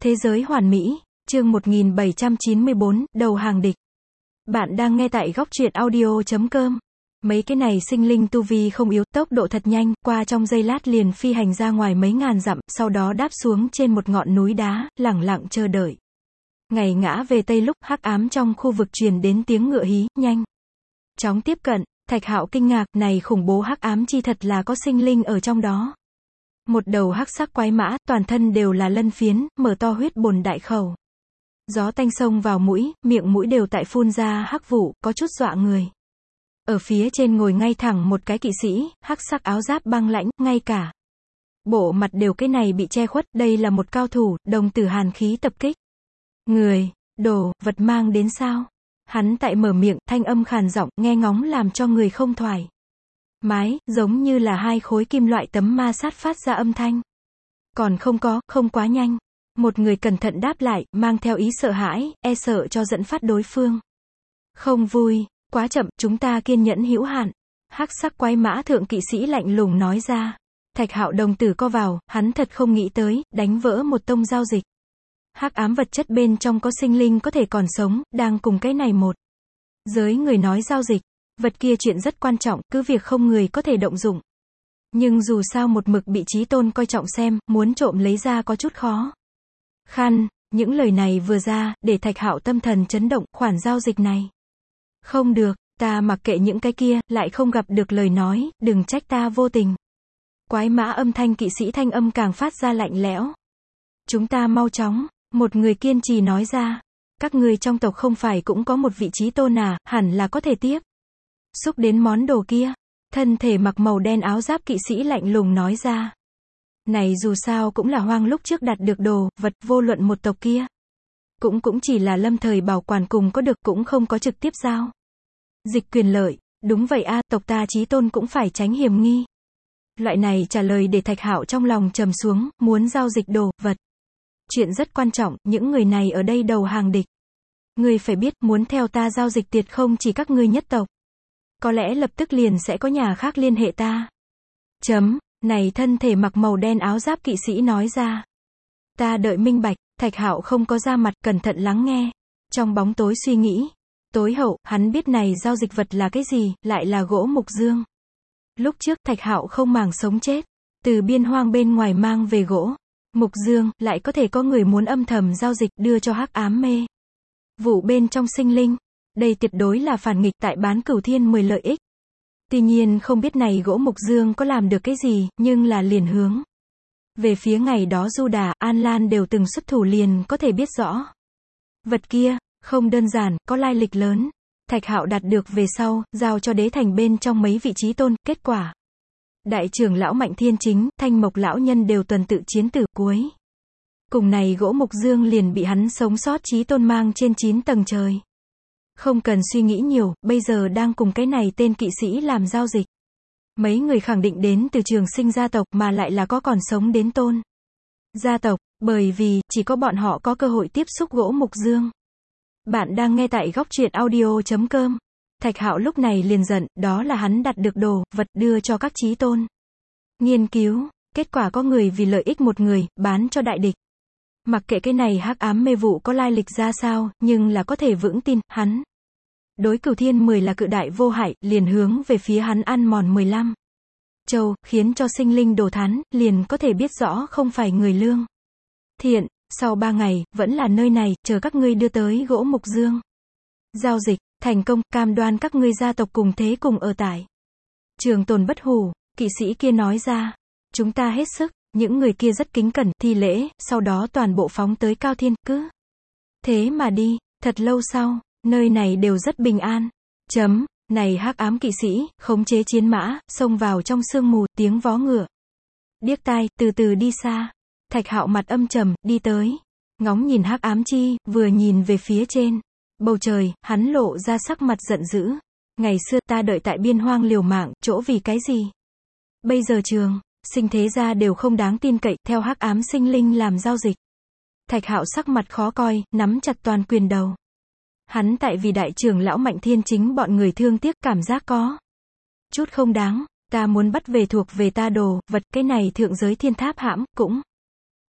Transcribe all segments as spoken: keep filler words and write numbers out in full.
Thế giới hoàn mỹ, chương một nghìn bảy trăm chín mươi bốn, đầu hàng địch. Bạn đang nghe tại góc truyện audio chấm com. Mấy cái này sinh linh tu vi không yếu, tốc độ thật nhanh, qua trong giây lát liền phi hành ra ngoài mấy ngàn dặm, sau đó đáp xuống trên một ngọn núi đá, lẳng lặng chờ đợi. Ngày ngã về tây lúc, hắc ám trong khu vực truyền đến tiếng ngựa hí, nhanh chóng tiếp cận. Thạch Hạo kinh ngạc, này khủng bố hắc ám chi thật là có sinh linh ở trong đó. Một đầu hắc sắc quái mã, toàn thân đều là lân phiến, mở to huyết bồn đại khẩu. Gió tanh xông vào mũi, miệng mũi đều tại phun ra hắc vụ, có chút dọa người. Ở phía trên ngồi ngay thẳng một cái kỵ sĩ, hắc sắc áo giáp băng lãnh, ngay cả bộ mặt đều cái này bị che khuất, đây là một cao thủ, đồng tử hàn khí tập kích. Người, đồ, vật mang đến sao? Hắn tại mở miệng, thanh âm khàn giọng, nghe ngóng làm cho người không thoải mái, giống như là hai khối kim loại tấm ma sát phát ra âm thanh. Còn không có, không quá nhanh. Một người cẩn thận đáp lại, mang theo ý sợ hãi, e sợ cho dẫn phát đối phương không vui. Quá chậm, chúng ta kiên nhẫn hữu hạn. Hắc sắc quái mã thượng kỵ sĩ lạnh lùng nói ra. Thạch Hạo đồng tử co vào, hắn thật không nghĩ tới, đánh vỡ một tông giao dịch. Hắc ám vật chất bên trong có sinh linh có thể còn sống, đang cùng cái này một giới người nói giao dịch. Vật kia chuyện rất quan trọng, cứ việc không người có thể động dụng. Nhưng dù sao một mực bị Chí Tôn coi trọng xem, muốn trộm lấy ra có chút khó khăn. Những lời này vừa ra, để Thạch Hạo tâm thần chấn động, khoản giao dịch này không được, ta mặc kệ những cái kia, lại không gặp được lời nói, đừng trách ta vô tình. Quái mã âm thanh kỵ sĩ thanh âm càng phát ra lạnh lẽo. Chúng ta mau chóng, một người kiên trì nói ra. Các ngươi trong tộc không phải cũng có một vị Chí Tôn à, hẳn là có thể tiếp xúc đến món đồ kia. Thân thể mặc màu đen áo giáp kỵ sĩ lạnh lùng nói ra. Này dù sao cũng là hoang lúc trước đạt được đồ, vật, vô luận một tộc kia. Cũng cũng chỉ là lâm thời bảo quản cùng có được, cũng không có trực tiếp giao dịch quyền lợi. Đúng vậy a, tộc ta Chí Tôn cũng phải tránh hiểm nghi. Loại này trả lời để Thạch Hạo trong lòng trầm xuống, muốn giao dịch đồ, vật. Chuyện rất quan trọng, những người này ở đây đầu hàng địch. Ngươi phải biết, muốn theo ta giao dịch tiệt không chỉ các ngươi nhất tộc. Có lẽ lập tức liền sẽ có nhà khác liên hệ ta. Chấm, này thân thể mặc màu đen áo giáp kỵ sĩ nói ra. Ta đợi minh bạch. Thạch Hạo không có ra mặt, cẩn thận lắng nghe. Trong bóng tối suy nghĩ. Tối hậu, hắn biết này giao dịch vật là cái gì, lại là gỗ mục dương. Lúc trước, Thạch Hạo không màng sống chết. Từ biên hoang bên ngoài mang về gỗ mục dương, lại có thể có người muốn âm thầm giao dịch, đưa cho hắc ám mê vụ bên trong sinh linh. Đây tuyệt đối là phản nghịch, tại bán cửu thiên mười lợi ích. Tuy nhiên không biết này gỗ mục dương có làm được cái gì, nhưng là liền hướng về phía ngày đó Du Đà, An Lan đều từng xuất thủ liền có thể biết rõ. Vật kia, không đơn giản, có lai lịch lớn. Thạch Hạo đạt được về sau, giao cho đế thành bên trong mấy vị Chí Tôn, kết quả. Đại trưởng lão Mạnh Thiên Chính, Thanh Mộc lão nhân đều tuần tự chiến tử cuối. Cùng này gỗ mục dương liền bị hắn sống sót Chí Tôn mang trên chín tầng trời. Không cần suy nghĩ nhiều, bây giờ đang cùng cái này tên kỵ sĩ làm giao dịch. Mấy người khẳng định đến từ Trường Sinh gia tộc mà lại là có còn sống đến tôn gia tộc, bởi vì, chỉ có bọn họ có cơ hội tiếp xúc gỗ mục dương. Bạn đang nghe tại góc truyện audio chấm com. Thạch Hạo lúc này liền giận, đó là hắn đặt được đồ, vật đưa cho các Chí Tôn nghiên cứu, kết quả có người vì lợi ích một người, bán cho đại địch. Mặc kệ cái này hắc ám mê vụ có lai lịch ra sao, nhưng là có thể vững tin, hắn đối cửu thiên mười là cự đại vô hại, liền hướng về phía hắn ăn mòn mười lăm châu, khiến cho sinh linh đồ thán, liền có thể biết rõ không phải người lương thiện. Sau ba ngày, vẫn là nơi này, chờ các ngươi đưa tới gỗ mục dương. Giao dịch, thành công, cam đoan các ngươi gia tộc cùng thế cùng ở tại trường tồn bất hủ. Kỵ sĩ kia nói ra. Chúng ta hết sức. Những người kia rất kính cẩn, thi lễ, sau đó toàn bộ phóng tới Cao Thiên, cứ thế mà đi. Thật lâu sau, nơi này đều rất bình an. Chấm, này hắc ám kỵ sĩ, khống chế chiến mã, xông vào trong sương mù, tiếng vó ngựa điếc tai, từ từ đi xa. Thạch Hạo mặt âm trầm, đi tới. Ngóng nhìn hắc ám chi, vừa nhìn về phía trên bầu trời, hắn lộ ra sắc mặt giận dữ. Ngày xưa ta đợi tại biên hoang liều mạng, chỗ vì cái gì? Bây giờ trường sinh thế gia đều không đáng tin cậy, theo hắc ám sinh linh làm giao dịch. Thạch Hạo sắc mặt khó coi, nắm chặt toàn quyền đầu. Hắn tại vì đại trưởng lão Mạnh Thiên Chính bọn người thương tiếc, cảm giác có chút không đáng. Ta muốn bắt về thuộc về ta đồ, vật, cái này thượng giới thiên tháp hãm, cũng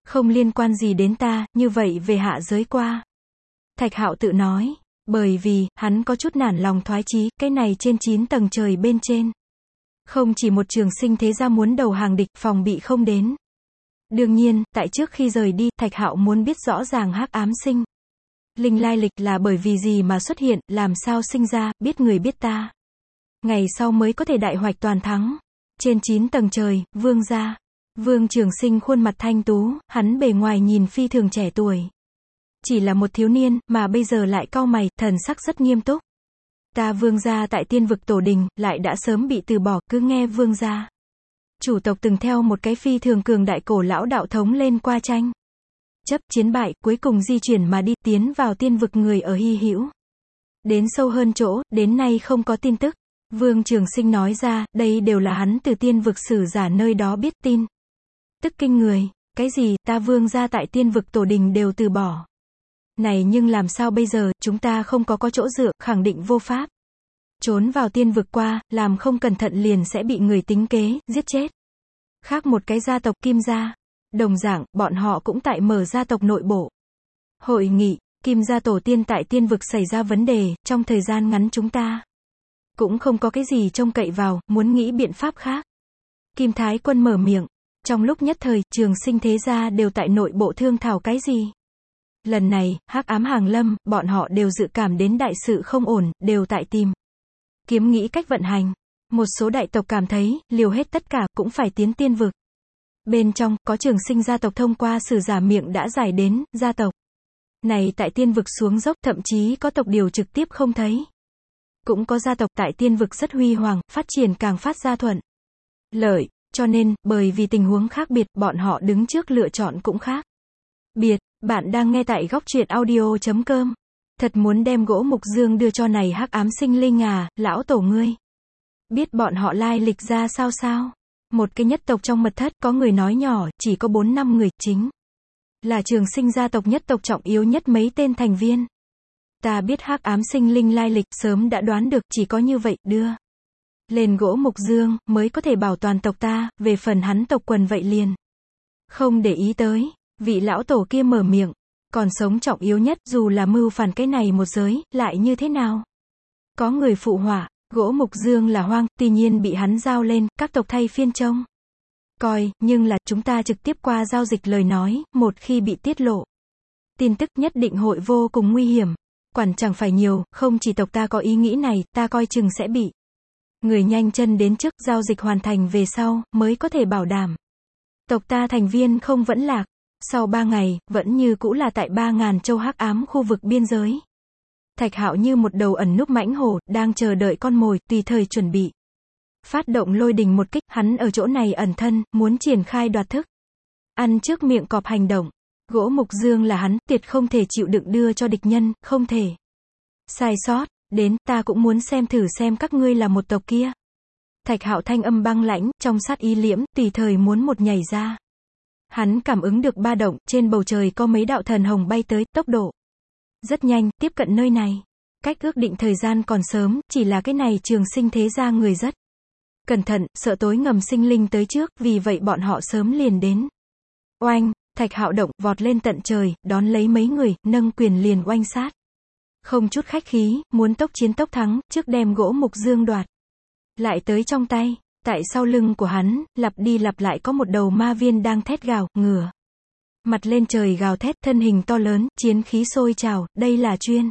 Không liên quan gì đến ta, như vậy về hạ giới qua. Thạch Hạo tự nói, bởi vì, hắn có chút nản lòng thoái chí, cái này trên chín tầng trời bên trên. Không chỉ một trường sinh thế gia muốn đầu hàng địch, phòng bị không đến. Đương nhiên, tại trước khi rời đi, Thạch Hạo muốn biết rõ ràng hắc ám sinh linh lai lịch là bởi vì gì mà xuất hiện, làm sao sinh ra, biết người biết ta. Ngày sau mới có thể đại hoạch toàn thắng. Trên chín tầng trời, Vương gia. Vương Trường Sinh khuôn mặt thanh tú, hắn bề ngoài nhìn phi thường trẻ tuổi. Chỉ là một thiếu niên, mà bây giờ lại cau mày, thần sắc rất nghiêm túc. Ta Vương gia tại tiên vực tổ đình, lại đã sớm bị từ bỏ, cứ nghe Vương gia. Chủ tộc từng theo một cái phi thường cường đại cổ lão đạo thống lên qua tranh. Chấp chiến bại, cuối cùng di chuyển mà đi, tiến vào tiên vực người ở hy hữu. Đến sâu hơn chỗ, đến nay không có tin tức. Vương Trường Sinh nói ra, đây đều là hắn từ tiên vực sử giả nơi đó biết tin. Tức kinh người, cái gì, ta Vương gia tại tiên vực tổ đình đều từ bỏ. Này nhưng làm sao bây giờ, chúng ta không có có chỗ dựa, khẳng định vô pháp. Trốn vào tiên vực qua, làm không cẩn thận liền sẽ bị người tính kế, giết chết. Khác một cái gia tộc Kim gia. Đồng dạng, bọn họ cũng tại mở gia tộc nội bộ. Hội nghị, Kim gia tổ tiên tại tiên vực xảy ra vấn đề, trong thời gian ngắn chúng ta cũng không có cái gì trông cậy vào, muốn nghĩ biện pháp khác. Kim Thái Quân mở miệng. Trong lúc nhất thời, trường sinh thế gia đều tại nội bộ thương thảo cái gì. Lần này, hắc ám hàng lâm, bọn họ đều dự cảm đến đại sự không ổn, đều tại tìm kiếm nghĩ cách vận hành. Một số đại tộc cảm thấy, liều hết tất cả, cũng phải tiến tiên vực. Bên trong, có trường sinh gia tộc thông qua sử giả miệng đã giải đến, gia tộc này tại tiên vực xuống dốc, thậm chí có tộc điều trực tiếp không thấy. Cũng có gia tộc tại tiên vực rất huy hoàng, phát triển càng phát ra thuận lợi, cho nên, bởi vì tình huống khác biệt, bọn họ đứng trước lựa chọn cũng khác biệt. Bạn đang nghe tại góc truyện audio chấm com. Thật muốn đem gỗ mục dương đưa cho này hắc ám sinh linh à, lão tổ ngươi. Biết bọn họ lai lịch ra sao sao? Một cái nhất tộc trong mật thất, có người nói nhỏ, chỉ có bốn năm người, chính là trường sinh gia tộc nhất tộc trọng yếu nhất mấy tên thành viên. Ta biết hắc ám sinh linh lai lịch, sớm đã đoán được, chỉ có như vậy, đưa lên gỗ mục dương, mới có thể bảo toàn tộc ta, về phần hắn tộc quần vậy liền không để ý tới. Vị lão tổ kia mở miệng, còn sống trọng yếu nhất, dù là mưu phản cái này một giới, lại như thế nào? Có người phụ họa, gỗ mục dương là hoang, tuy nhiên bị hắn giao lên, các tộc thay phiên trông coi, nhưng là, chúng ta trực tiếp qua giao dịch lời nói, một khi bị tiết lộ, tin tức nhất định hội vô cùng nguy hiểm. Quản chẳng phải nhiều, không chỉ tộc ta có ý nghĩ này, ta coi chừng sẽ bị người nhanh chân đến trước, giao dịch hoàn thành về sau, mới có thể bảo đảm tộc ta thành viên không vẫn lạc. Sau ba ngày, vẫn như cũ là tại ba ngàn châu hắc ám khu vực biên giới. Thạch Hạo như một đầu ẩn núp mãnh hổ, đang chờ đợi con mồi, tùy thời chuẩn bị phát động lôi đình một kích. Hắn ở chỗ này ẩn thân, muốn triển khai đoạt thức ăn trước miệng cọp hành động. Gỗ mục dương là hắn, tuyệt không thể chịu đựng đưa cho địch nhân, không thể sai sót. Đến, ta cũng muốn xem thử xem các ngươi là một tộc kia. Thạch Hạo thanh âm băng lãnh, trong sát ý liễm, tùy thời muốn một nhảy ra. Hắn cảm ứng được ba động, trên bầu trời có mấy đạo thần hồng bay tới, tốc độ rất nhanh, tiếp cận nơi này. Cách ước định thời gian còn sớm, chỉ là cái này trường sinh thế gia người rất cẩn thận, sợ tối ngầm sinh linh tới trước, vì vậy bọn họ sớm liền đến. Oanh, Thạch Hạo động, vọt lên tận trời, đón lấy mấy người, nâng quyền liền oanh sát. Không chút khách khí, muốn tốc chiến tốc thắng, trước đem gỗ mục dương đoạt lại tới trong tay. Tại sau lưng của hắn, lặp đi lặp lại có một đầu ma viên đang thét gào, ngửa mặt lên trời gào thét, thân hình to lớn, chiến khí sôi trào, đây là chuyên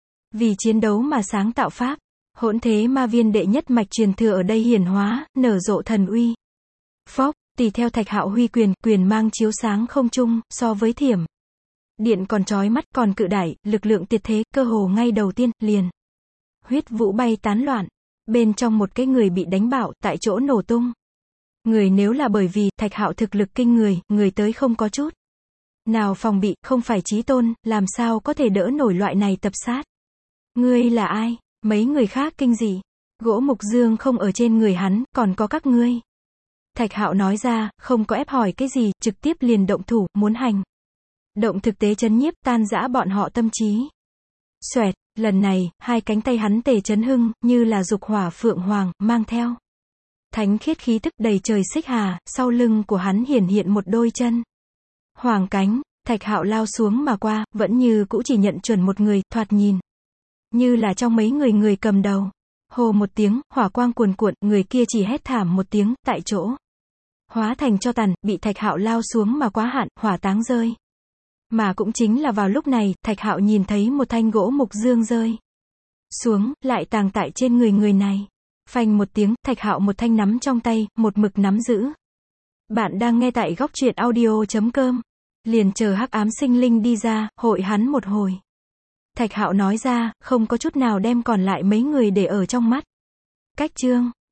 vì chiến đấu mà sáng tạo pháp. Hỗn thế ma viên đệ nhất mạch truyền thừa ở đây hiển hóa, nở rộ thần uy. Phốc, tùy theo Thạch Hạo huy quyền, quyền mang chiếu sáng không trung, so với thiểm điện còn chói mắt, còn cự đại, lực lượng tuyệt thế, cơ hồ ngay đầu tiên, liền huyết vũ bay tán loạn. Bên trong một cái người bị đánh bạo, tại chỗ nổ tung. Người nếu là bởi vì, Thạch Hạo thực lực kinh người, người tới không có chút nào phòng bị, không phải chí tôn, làm sao có thể đỡ nổi loại này tập sát. Ngươi là ai? Mấy người khác kinh dị. Gỗ mục dương không ở trên người hắn, còn có các ngươi. Thạch Hạo nói ra, không có ép hỏi cái gì, trực tiếp liền động thủ, muốn hành động thực tế chấn nhiếp, tan rã bọn họ tâm trí. Xoẹt, lần này, hai cánh tay hắn tề chấn hưng, như là dục hỏa phượng hoàng, mang theo thánh khiết khí tức đầy trời xích hà, sau lưng của hắn hiển hiện một đôi chân Hoàng cánh, Thạch Hạo lao xuống mà qua, vẫn như cũ chỉ nhận chuẩn một người, thoạt nhìn như là trong mấy người người cầm đầu. Hồ một tiếng, hỏa quang cuồn cuộn, người kia chỉ hét thảm một tiếng, tại chỗ hóa thành tro tàn, bị Thạch Hạo lao xuống mà quá hạn, hỏa táng rơi. Mà cũng chính là vào lúc này, Thạch Hạo nhìn thấy một thanh gỗ mục dương rơi xuống, lại tàng tại trên người người này. Phanh một tiếng, Thạch Hạo một thanh nắm trong tay, một mực nắm giữ. Bạn đang nghe tại góc truyện audio chấm com. Liền chờ hắc ám sinh linh đi ra, hội hắn một hồi. Thạch Hạo nói ra, không có chút nào đem còn lại mấy người để ở trong mắt. Cách chương